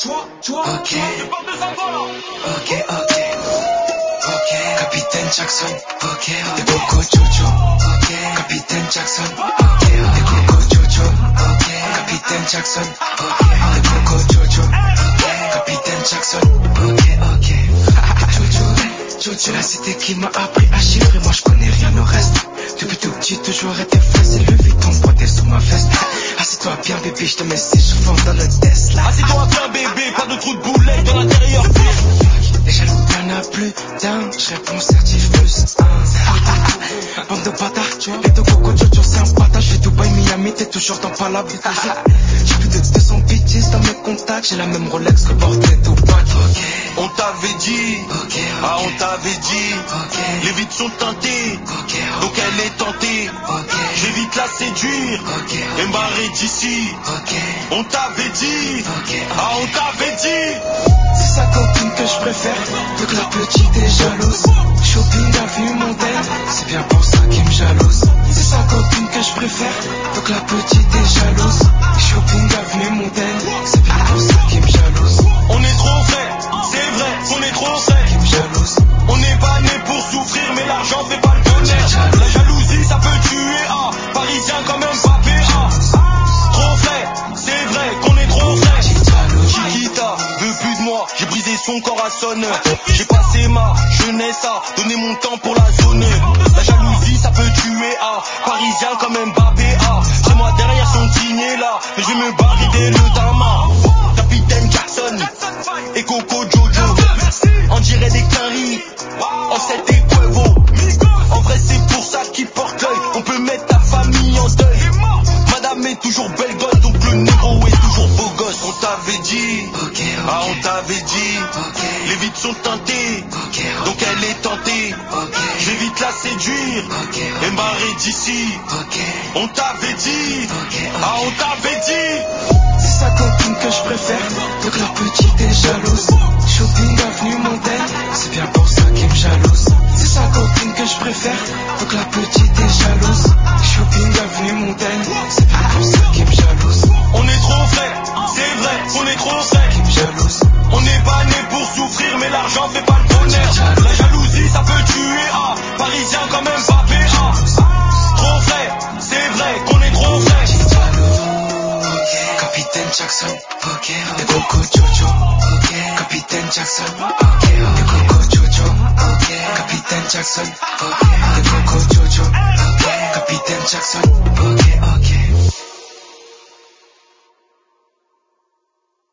Ok, Capitaine Jackson, ok, de Coco Jojo, ok, Capitaine Jackson, ok, de Coco Jojo, ok, Capitaine Jackson, ok, de Coco Jojo, ok, Capitaine Jackson, ok. Jojo, la cité qui m'a appris à chiffrer, moi je connais rien au reste. Depuis tout petit, toujours été facile, le Vuitton pointé sur ma veste. Assieds-toi bien bébé, je te mets 6 chevaux dans le Tesla. Assieds-toi bien bébé, pas de trou de boulet dans l'intérieur. Les jaloux, y'en a plus d'un, je réponds certif plus un. Bande de bâtards, les deux Coco Jojo c'est un bâtard. J'fais Dubaï, Miami, t'es toujours dans Palab. J'ai plus de 200 bitches dans mes contacts, j'ai la même Rolex que portait Tupac. On t'avait dit, ah on t'avait dit, les vitres sont teintées, donc elle est tentée. J'évite la séduire et me barrer d'ici. On t'avait dit, ah on t'avait dit. C'est sa copine que je préfère, vu que la petite est jalouse. Shopping avenue Montaigne, c'est bien pour ça qu'il me jalouse. C'est sa copine que je préfère, vu que la petite est jalouse. Shopping avenue Montaigne, c'est bien pour ça qu'il me jalouse. On est trop vrai, c'est vrai qu'on est trop vrai. Qui me jalouse. On n'est pas né pour souffrir, mais l'argent fait pas le bonheur. La jalousie ça peut tuer, ah, parisien quand même Mbappé, ah. Trop vrai, c'est vrai qu'on est trop vrai. Chiquita veut plus de moi, j'ai brisé son corps à sonneur. J'ai passé ma jeunesse à donner mon temps pour la zone. La jalousie ça peut tuer, ah, parisien comme Mbappé, ah. C'est moi derrière son dîner là, mais je vais me barrer dès le dama. Capitaine Jackson et Coco Jojo, on dirait des quinries, en 7 et Cuevo. En vrai c'est pour ça qu'ils portent l'œil, on peut mettre ta famille en deuil. Madame est toujours belle gosse, donc le négro est toujours beau gosse. On t'avait dit, ah on t'avait dit, les vitres sont teintées, donc elle est tentée. J'évite la séduire et me barrer d'ici. On t'avait dit, ah on t'avait dit. C'est sa copine que je préfère, vu que la petite est jalouse. Shopping avenue Montaigne, c'est bien pour ça qu'il me jalouse. C'est sa copine que je préfère, vu que la petite est jalouse. Shopping avenue Montaigne, c'est bien pour ça qu'il me jalouse. On est trop vrai, c'est vrai qu'on est trop vrai. Qui me jalouse. On n'est pas né pour souffrir, mais l'argent fait pas le bonheur. La jalousie ça peut tuer, ah, parisien quand même Mbappé, ah. Trop vrai, c'est vrai qu'on est trop vrai. Capitaine Jackson, de Coco Jojo, Capitaine Jackson, de Coco Jojo, Capitaine Jackson, de Coco Jojo, Capitaine Jackson.